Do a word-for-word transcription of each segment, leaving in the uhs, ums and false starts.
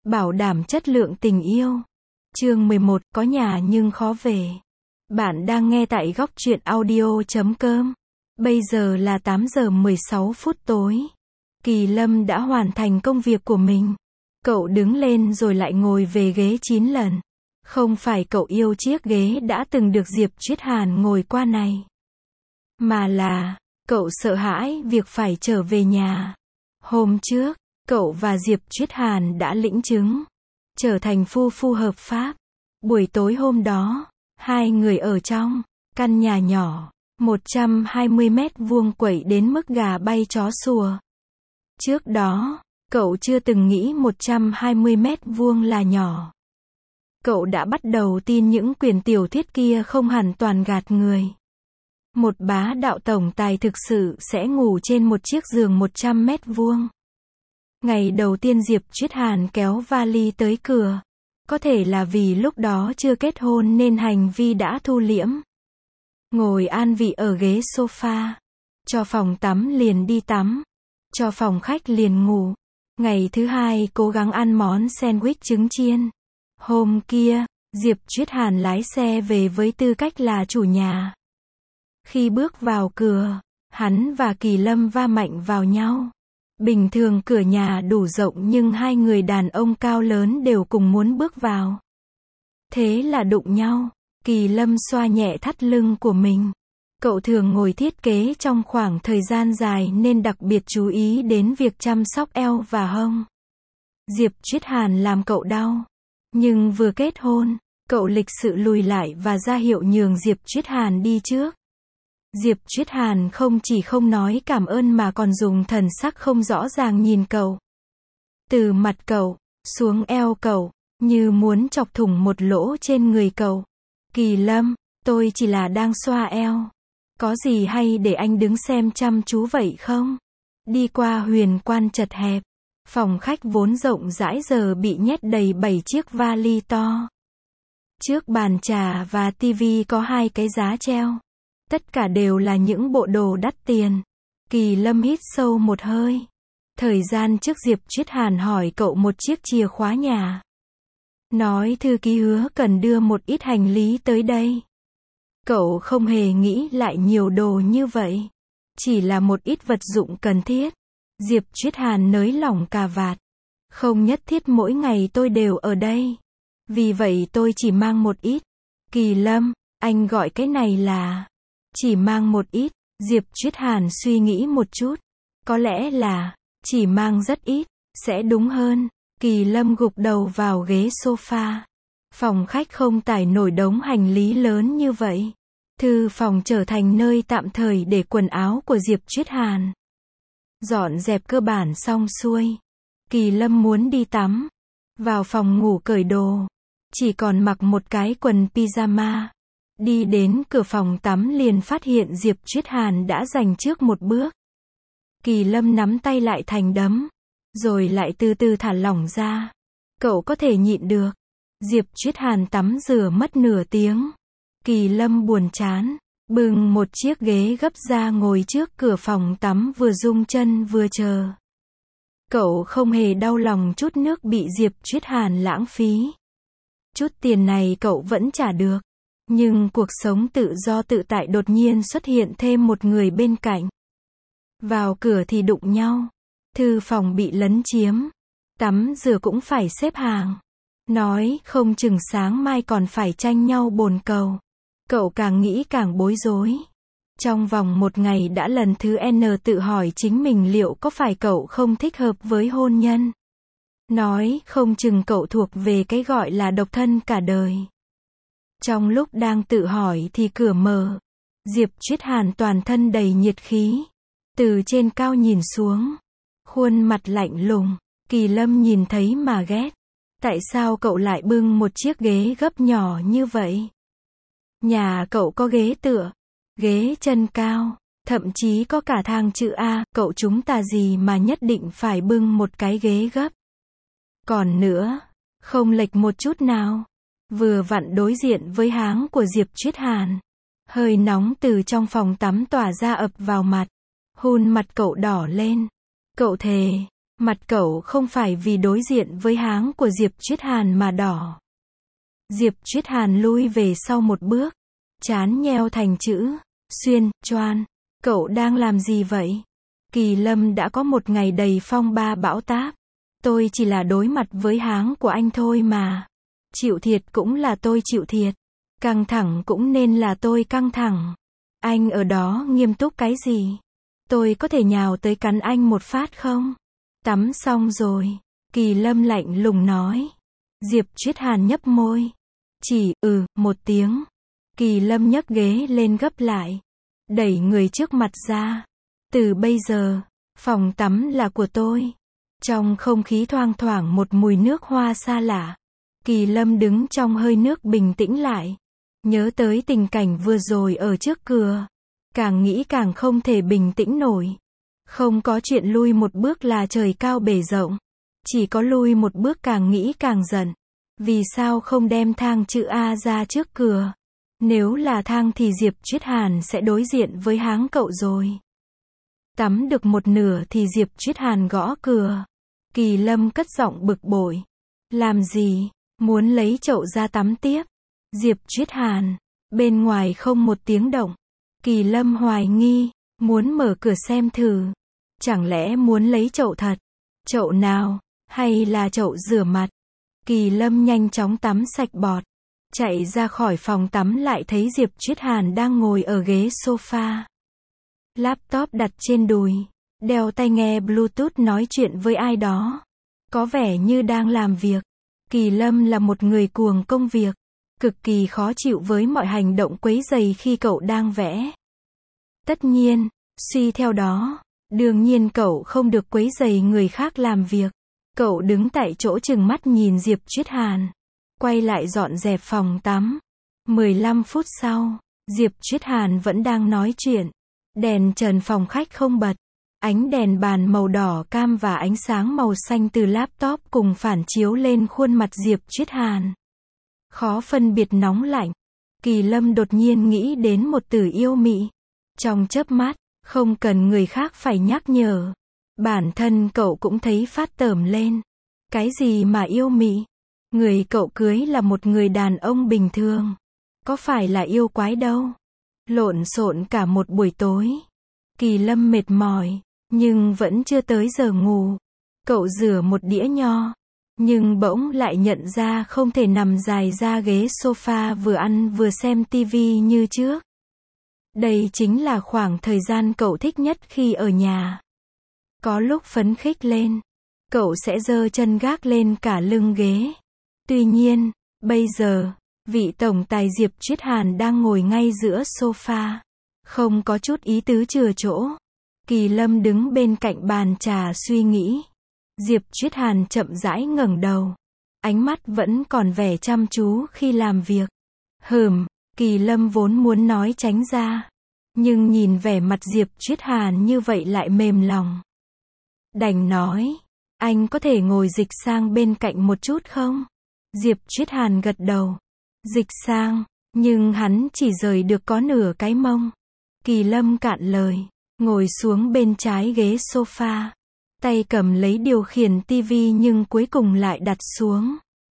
bảo đảm chất lượng tình yêu. Chương mười một, có nhà nhưng khó về. Bạn đang nghe tại góc truyện audio chấm com. Bây giờ là tám giờ mười sáu phút tối. Kỳ Lâm đã hoàn thành công việc của mình. Cậu đứng lên rồi lại ngồi về ghế chín lần. Không phải cậu yêu chiếc ghế đã từng được Diệp Triết Hàn ngồi qua này. Mà là, cậu sợ hãi việc phải trở về nhà. Hôm trước, cậu và Diệp Triết Hàn đã lĩnh chứng, trở thành phu phu hợp pháp. Buổi tối hôm đó, hai người ở trong căn nhà nhỏ, một trăm hai mươi mét vuông quậy đến mức gà bay chó sủa. Trước đó, cậu chưa từng nghĩ một trăm hai mươi mét vuông là nhỏ. Cậu đã bắt đầu tin những quyển tiểu thuyết kia không hẳn toàn gạt người. Một bá đạo tổng tài thực sự sẽ ngủ trên một chiếc giường một trăm mét vuông. Ngày đầu tiên Diệp Triết Hàn kéo vali tới cửa. Có thể là vì lúc đó chưa kết hôn nên hành vi đã thu liễm. Ngồi an vị ở ghế sofa. Cho phòng tắm liền đi tắm. Cho phòng khách liền ngủ. Ngày thứ hai cố gắng ăn món sandwich trứng chiên. Hôm kia, Diệp Triết Hàn lái xe về với tư cách là chủ nhà. Khi bước vào cửa, hắn và Kỳ Lâm va mạnh vào nhau. Bình thường cửa nhà đủ rộng nhưng hai người đàn ông cao lớn đều cùng muốn bước vào. Thế là đụng nhau. Kỳ Lâm xoa nhẹ thắt lưng của mình. Cậu thường ngồi thiết kế trong khoảng thời gian dài nên đặc biệt chú ý đến việc chăm sóc eo và hông. Diệp Triết Hàn làm cậu đau. Nhưng vừa kết hôn, cậu lịch sự lùi lại và ra hiệu nhường Diệp Triết Hàn đi trước. Diệp Triết Hàn không chỉ không nói cảm ơn mà còn dùng thần sắc không rõ ràng nhìn cậu. Từ mặt cậu, xuống eo cậu, như muốn chọc thủng một lỗ trên người cậu. Kỳ Lâm, tôi chỉ là đang xoa eo. Có gì hay để anh đứng xem chăm chú vậy không? Đi qua huyền quan chật hẹp. Phòng khách vốn rộng rãi giờ bị nhét đầy bảy chiếc vali to. Trước bàn trà và tivi có hai cái giá treo. Tất cả đều là những bộ đồ đắt tiền. Kỳ Lâm hít sâu một hơi. Thời gian trước Diệp Triết Hàn hỏi cậu một chiếc chìa khóa nhà. Nói thư ký hứa cần đưa một ít hành lý tới đây. Cậu không hề nghĩ lại nhiều đồ như vậy. Chỉ là một ít vật dụng cần thiết. Diệp Triết Hàn nới lỏng cà vạt. Không nhất thiết mỗi ngày tôi đều ở đây. Vì vậy tôi chỉ mang một ít. Kỳ Lâm, anh gọi cái này là chỉ mang một ít. Diệp Triết Hàn suy nghĩ một chút. Có lẽ là chỉ mang rất ít sẽ đúng hơn. Kỳ Lâm gục đầu vào ghế sofa. Phòng khách không tải nổi đống hành lý lớn như vậy. Thư phòng trở thành nơi tạm thời để quần áo của Diệp Triết Hàn. Dọn dẹp cơ bản xong xuôi. Kỳ Lâm muốn đi tắm. Vào phòng ngủ cởi đồ. Chỉ còn mặc một cái quần pyjama. Đi đến cửa phòng tắm liền phát hiện Diệp Triết Hàn đã giành trước một bước. Kỳ Lâm nắm tay lại thành đấm. Rồi lại từ từ thả lỏng ra. Cậu có thể nhịn được. Diệp Triết Hàn tắm rửa mất nửa tiếng. Kỳ Lâm buồn chán. Bưng một chiếc ghế gấp ra ngồi trước cửa phòng tắm vừa rung chân vừa chờ. Cậu không hề đau lòng chút nước bị Diệp Triết Hàn lãng phí. Chút tiền này cậu vẫn trả được. Nhưng cuộc sống tự do tự tại đột nhiên xuất hiện thêm một người bên cạnh. Vào cửa thì đụng nhau. Thư phòng bị lấn chiếm. Tắm rửa cũng phải xếp hàng. Nói không chừng sáng mai còn phải tranh nhau bồn cầu. Cậu càng nghĩ càng bối rối. Trong vòng một ngày đã lần thứ N tự hỏi chính mình liệu có phải cậu không thích hợp với hôn nhân. Nói không chừng cậu thuộc về cái gọi là độc thân cả đời. Trong lúc đang tự hỏi thì cửa mở. Diệp Triết Hàn toàn thân đầy nhiệt khí. Từ trên cao nhìn xuống. Khuôn mặt lạnh lùng. Kỳ Lâm nhìn thấy mà ghét. Tại sao cậu lại bưng một chiếc ghế gấp nhỏ như vậy? Nhà cậu có ghế tựa, ghế chân cao, thậm chí có cả thang chữ A, cậu chúng ta gì mà nhất định phải bưng một cái ghế gấp. Còn nữa, không lệch một chút nào. Vừa vặn đối diện với háng của Diệp Triết Hàn. Hơi nóng từ trong phòng tắm tỏa ra ập vào mặt. Hun mặt cậu đỏ lên. Cậu thề, Mặt cậu không phải vì đối diện với háng của Diệp Triết Hàn mà đỏ. Diệp Triết Hàn lui về sau một bước, trán nheo thành chữ xuyên, choan. Cậu đang làm gì vậy? Kỳ Lâm đã có một ngày đầy phong ba bão táp. Tôi chỉ là đối mặt với háng của anh thôi mà. Chịu thiệt cũng là tôi chịu thiệt. Căng thẳng cũng nên là tôi căng thẳng. Anh ở đó nghiêm túc cái gì? Tôi có thể nhào tới cắn anh một phát không? Tắm xong rồi. Kỳ Lâm lạnh lùng nói. Diệp Triết Hàn nhấp môi. Chỉ, ừ, một tiếng. Kỳ Lâm nhấc ghế lên gấp lại. Đẩy người trước mặt ra. Từ bây giờ, phòng tắm là của tôi. Trong không khí thoang thoảng một mùi nước hoa xa lạ. Kỳ Lâm đứng trong hơi nước bình tĩnh lại. Nhớ tới tình cảnh vừa rồi ở trước cửa. Càng nghĩ càng không thể bình tĩnh nổi. Không có chuyện lui một bước là trời cao bể rộng. Chỉ có lui một bước càng nghĩ càng giận. Vì sao không đem thang chữ A ra trước cửa? Nếu là thang thì Diệp Triết Hàn sẽ đối diện với háng cậu rồi. Tắm được một nửa thì Diệp Triết Hàn gõ cửa. Kỳ Lâm cất giọng bực bội. Làm gì? Muốn lấy chậu ra tắm tiếp. Diệp Triết Hàn. Bên ngoài không một tiếng động. Kỳ Lâm hoài nghi. Muốn mở cửa xem thử. Chẳng lẽ muốn lấy chậu thật? Chậu nào? Hay là chậu rửa mặt? Kỳ Lâm nhanh chóng tắm sạch bọt. Chạy ra khỏi phòng tắm lại thấy Diệp Triết Hàn đang ngồi ở ghế sofa. Laptop đặt trên đùi. Đeo tai nghe Bluetooth nói chuyện với ai đó. Có vẻ như đang làm việc. Kỳ Lâm là một người cuồng công việc. Cực kỳ khó chịu với mọi hành động quấy rầy khi cậu đang vẽ. Tất nhiên, suy theo đó, đương nhiên cậu không được quấy rầy người khác làm việc. Cậu đứng tại chỗ trừng mắt nhìn Diệp Triết Hàn. Quay lại dọn dẹp phòng tắm. mười lăm phút sau, Diệp Triết Hàn vẫn đang nói chuyện. Đèn trần phòng khách không bật. Ánh đèn bàn màu đỏ cam và ánh sáng màu xanh từ laptop cùng phản chiếu lên khuôn mặt Diệp Triết Hàn. Khó phân biệt nóng lạnh. Kỳ Lâm đột nhiên nghĩ đến một từ yêu mị. Trong chớp mắt, không cần người khác phải nhắc nhở. Bản thân cậu cũng thấy phát tởm lên. Cái gì mà yêu mị? Người cậu cưới là một người đàn ông bình thường. Có phải là yêu quái đâu. Lộn xộn cả một buổi tối. Kỳ Lâm mệt mỏi, nhưng vẫn chưa tới giờ ngủ. Cậu rửa một đĩa nho. Nhưng bỗng lại nhận ra không thể nằm dài ra ghế sofa vừa ăn vừa xem tivi như trước. Đây chính là khoảng thời gian cậu thích nhất khi ở nhà. Có lúc phấn khích lên, cậu sẽ giơ chân gác lên cả lưng ghế. Tuy nhiên, bây giờ, vị tổng tài Diệp Triết Hàn đang ngồi ngay giữa sofa. Không có chút ý tứ chừa chỗ. Kỳ Lâm đứng bên cạnh bàn trà suy nghĩ. Diệp Triết Hàn chậm rãi ngẩng đầu. Ánh mắt vẫn còn vẻ chăm chú khi làm việc. Hừm, Kỳ Lâm vốn muốn nói tránh ra. Nhưng nhìn vẻ mặt Diệp Triết Hàn như vậy lại mềm lòng. Đành nói, anh có thể ngồi dịch sang bên cạnh một chút không? Diệp Triết Hàn gật đầu. Dịch sang, nhưng hắn chỉ rời được có nửa cái mông. Kỳ Lâm cạn lời, ngồi xuống bên trái ghế sofa. Tay cầm lấy điều khiển tivi nhưng cuối cùng lại đặt xuống.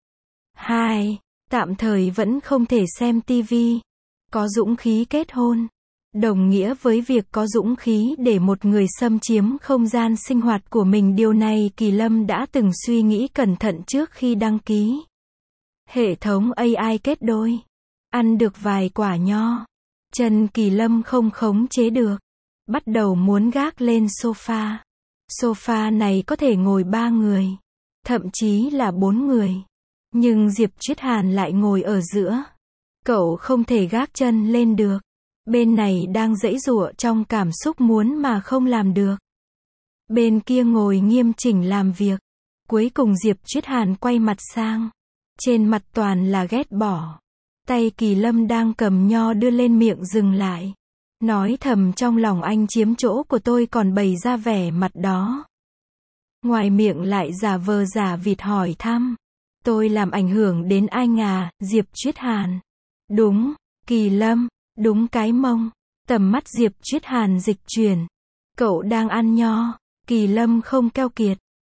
Hai, tạm thời vẫn không thể xem tivi. Có dũng khí kết hôn. Đồng nghĩa với việc có dũng khí để một người xâm chiếm không gian sinh hoạt của mình. Điều này Kỳ Lâm đã từng suy nghĩ cẩn thận trước khi đăng ký. Hệ thống a i kết đôi. Ăn được vài quả nho. Chân Kỳ Lâm không khống chế được. Bắt đầu muốn gác lên sofa. Sofa này có thể ngồi ba người. Thậm chí là bốn người. Nhưng Diệp Triết Hàn lại ngồi ở giữa. Cậu không thể gác chân lên được. Bên này đang giãy giụa trong cảm xúc muốn mà không làm được. Bên kia ngồi nghiêm chỉnh làm việc. Cuối cùng Diệp Triết Hàn quay mặt sang. Trên mặt toàn là ghét bỏ. Tay Kỳ Lâm đang cầm nho đưa lên miệng dừng lại. Nói thầm trong lòng anh chiếm chỗ của tôi còn bày ra vẻ mặt đó. Ngoài miệng lại giả vờ giả vịt hỏi thăm. Tôi làm ảnh hưởng đến anh à, Diệp Triết Hàn. Đúng, Kỳ Lâm, đúng cái mông. Tầm mắt Diệp Triết Hàn dịch chuyển. Cậu đang ăn nho. Kỳ Lâm không keo kiệt.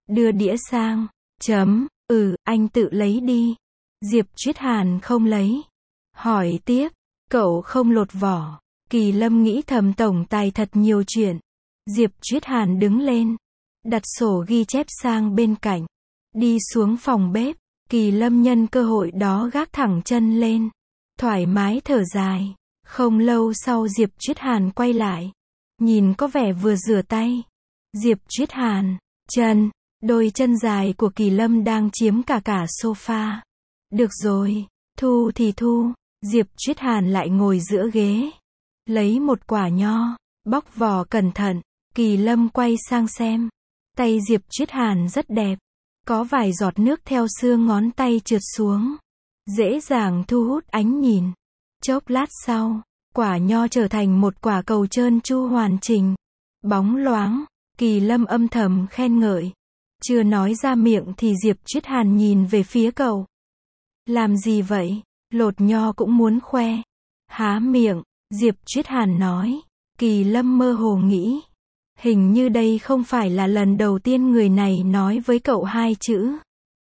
đưa đĩa sang. Chấm, ừ, anh tự lấy đi. Diệp Triết Hàn không lấy. Hỏi tiếp, cậu không lột vỏ. Kỳ Lâm nghĩ thầm tổng tài thật nhiều chuyện. Diệp Triết Hàn đứng lên, đặt sổ ghi chép sang bên cạnh, đi xuống phòng bếp. Kỳ Lâm nhân cơ hội đó gác thẳng chân lên, thoải mái thở dài. Không lâu sau Diệp Triết Hàn quay lại, nhìn có vẻ vừa rửa tay. Diệp Triết Hàn, chân, đôi chân dài của Kỳ Lâm đang chiếm cả cả sofa. Được rồi, thu thì thu. Diệp Triết Hàn lại ngồi giữa ghế, lấy một quả nho, bóc vỏ cẩn thận. Kỳ Lâm quay sang xem. Tay Diệp Triết Hàn rất đẹp, có vài giọt nước theo xương ngón tay trượt xuống, dễ dàng thu hút ánh nhìn. Chốc lát sau, quả nho trở thành một quả cầu trơn tru hoàn chỉnh, bóng loáng. Kỳ Lâm âm thầm khen ngợi. Chưa nói ra miệng thì Diệp Triết Hàn nhìn về phía cậu. Làm gì vậy? Lột nho cũng muốn khoe. Há miệng, Diệp Triết Hàn nói. Kỳ Lâm mơ hồ nghĩ, hình như đây không phải là lần đầu tiên người này nói với cậu hai chữ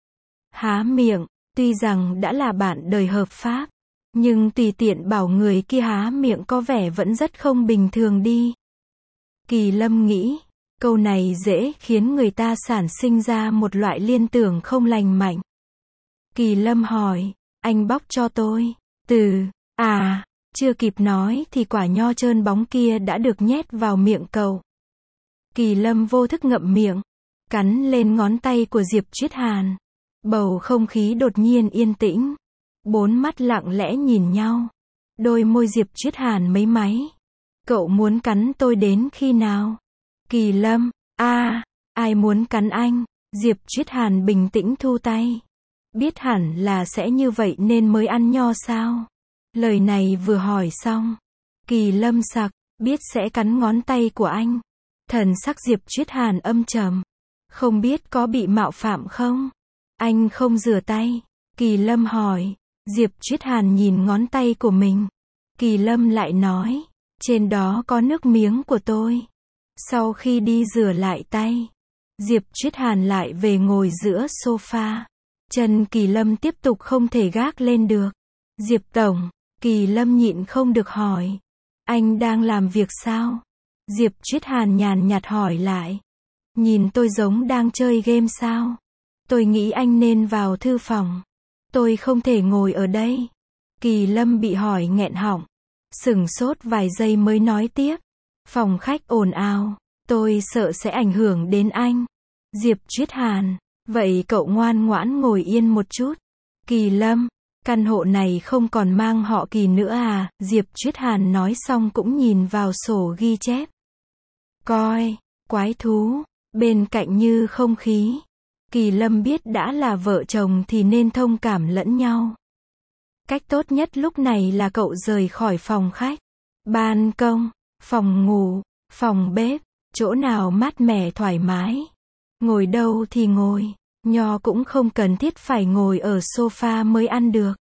há miệng. Tuy rằng đã là bạn đời hợp pháp, nhưng tùy tiện bảo người kia há miệng có vẻ vẫn rất không bình thường đi. Kỳ Lâm nghĩ, câu này dễ khiến người ta sản sinh ra một loại liên tưởng không lành mạnh. Kỳ Lâm hỏi, anh bóc cho tôi. Từ, à, chưa kịp nói thì quả nho trơn bóng kia đã được nhét vào miệng cậu. Kỳ Lâm vô thức ngậm miệng, cắn lên ngón tay của Diệp Triết Hàn. Bầu không khí đột nhiên yên tĩnh. Bốn mắt lặng lẽ nhìn nhau. Đôi môi Diệp Triết Hàn mấy máy. Cậu muốn cắn tôi đến khi nào? Kỳ Lâm, a, à, ai muốn cắn anh? Diệp Triết Hàn bình tĩnh thu tay. Biết hẳn là sẽ như vậy nên mới ăn nho sao? Lời này vừa hỏi xong, Kỳ Lâm sặc, biết sẽ cắn ngón tay của anh. Thần sắc Diệp Triết Hàn âm trầm. Không biết có bị mạo phạm không? Anh không rửa tay. Kỳ Lâm hỏi. Diệp Triết Hàn nhìn ngón tay của mình. Kỳ Lâm lại nói, trên đó có nước miếng của tôi. Sau khi đi rửa lại tay, Diệp Triết Hàn lại về ngồi giữa sofa. Chân Kỳ Lâm tiếp tục không thể gác lên được. Diệp Tổng, Kỳ Lâm nhịn không được hỏi. Anh đang làm việc sao? Diệp Triết Hàn nhàn nhạt hỏi lại. Nhìn tôi giống đang chơi game sao? Tôi nghĩ anh nên vào thư phòng. Tôi không thể ngồi ở đây. Kỳ Lâm bị hỏi nghẹn họng. Sửng sốt vài giây mới nói tiếp. Phòng khách ồn ào. Tôi sợ sẽ ảnh hưởng đến anh. Diệp Triết Hàn. Vậy cậu ngoan ngoãn ngồi yên một chút. Kỳ Lâm. Căn hộ này không còn mang họ Kỳ nữa à? Diệp Triết Hàn nói xong cũng nhìn vào sổ ghi chép. Coi, quái thú. Bên cạnh như không khí. Kỳ Lâm biết đã là vợ chồng thì nên thông cảm lẫn nhau. Cách tốt nhất lúc này là cậu rời khỏi phòng khách, ban công, phòng ngủ, phòng bếp, chỗ nào mát mẻ thoải mái. Ngồi đâu thì ngồi, nho cũng không cần thiết phải ngồi ở sofa mới ăn được.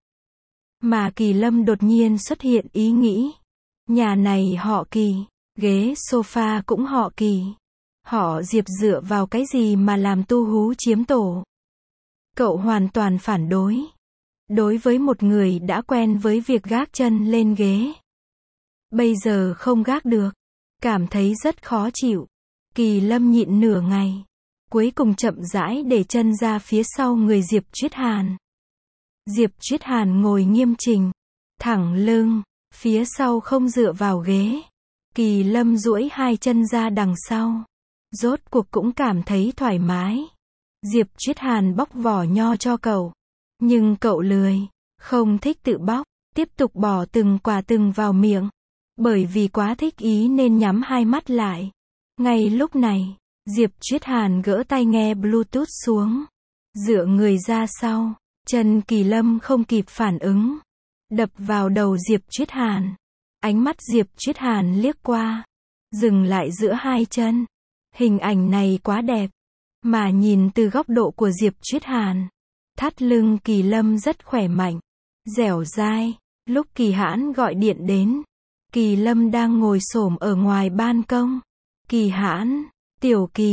Mà Kỳ Lâm đột nhiên xuất hiện ý nghĩ. Nhà này họ Kỳ, ghế sofa cũng họ Kỳ. Họ Diệp dựa vào cái gì mà làm tu hú chiếm tổ? Cậu hoàn toàn phản đối. Đối với một người đã quen với việc gác chân lên ghế, bây giờ không gác được, cảm thấy rất khó chịu. Kỳ Lâm nhịn nửa ngày, cuối cùng chậm rãi để chân ra phía sau người Diệp Triết Hàn. Diệp Triết Hàn ngồi nghiêm chỉnh, thẳng lưng, phía sau không dựa vào ghế. Kỳ Lâm duỗi hai chân ra đằng sau. Rốt cuộc cũng cảm thấy thoải mái. Diệp Triết Hàn bóc vỏ nho cho cậu. Nhưng cậu lười, không thích tự bóc, tiếp tục bỏ từng quả từng vào miệng. Bởi vì quá thích ý nên nhắm hai mắt lại. Ngay lúc này, Diệp Triết Hàn gỡ tai nghe Bluetooth xuống. Dựa người ra sau, chân Kỳ Lâm không kịp phản ứng. Đập vào đầu Diệp Triết Hàn. Ánh mắt Diệp Triết Hàn liếc qua. Dừng lại giữa hai chân. Hình ảnh này quá đẹp. Mà nhìn từ góc độ của Diệp Triết Hàn, thắt lưng Kỳ Lâm rất khỏe mạnh, dẻo dai. Lúc Kỳ Hãn gọi điện đến, Kỳ Lâm đang ngồi xổm ở ngoài ban công. Kỳ Hãn, Tiểu Kỳ,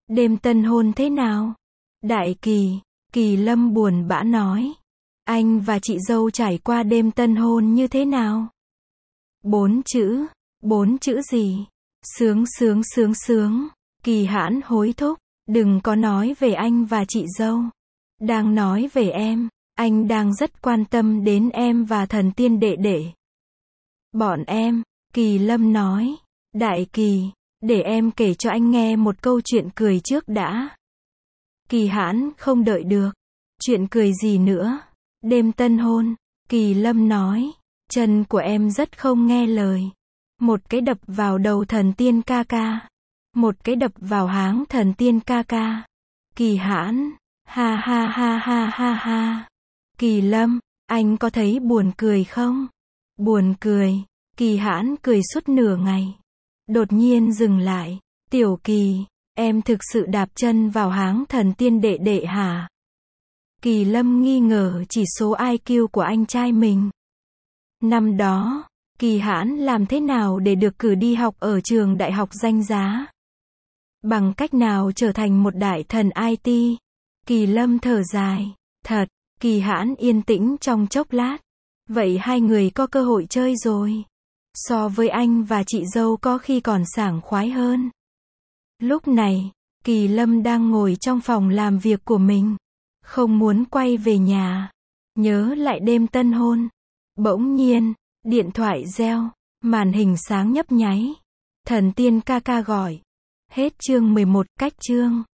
Đêm tân hôn thế nào? Đại Kỳ, Kỳ Lâm buồn bã nói. Anh và chị dâu trải qua đêm tân hôn như thế nào? Bốn chữ, bốn chữ gì? Sướng sướng sướng sướng. Kỳ Hãn hối thúc, đừng có nói về anh và chị dâu. Đang nói về em, anh đang rất quan tâm đến em và thần tiên đệ đệ. Bọn em, Kỳ Lâm nói. Đại Kỳ, để em kể cho anh nghe một câu chuyện cười trước đã. Kỳ Hãn không đợi được. Chuyện cười gì nữa? Đêm tân hôn, Kỳ Lâm nói. Chân của em rất không nghe lời. Một cái đập vào đầu thần tiên ca ca. Một cái đập vào háng thần tiên ca ca. Kỳ Hãn, ha ha ha ha ha ha. Kỳ Lâm, anh có thấy buồn cười không? Buồn cười. Kỳ Hãn cười suốt nửa ngày. Đột nhiên dừng lại. Tiểu Kỳ, em thực sự đạp chân vào háng thần tiên đệ đệ hả? Kỳ Lâm nghi ngờ chỉ số i kiu của anh trai mình. Năm đó, Kỳ Hãn làm thế nào để được cử đi học ở trường đại học danh giá? Bằng cách nào trở thành một đại thần i tê? Kỳ Lâm thở dài. Thật, Kỳ Hãn yên tĩnh trong chốc lát. Vậy hai người có cơ hội chơi rồi. So với anh và chị dâu có khi còn sảng khoái hơn. Lúc này, Kỳ Lâm đang ngồi trong phòng làm việc của mình. Không muốn quay về nhà. Nhớ lại đêm tân hôn. Bỗng nhiên, điện thoại reo. Màn hình sáng nhấp nháy. Thần tiên ca ca gọi. Hết chương mười một, cách chương.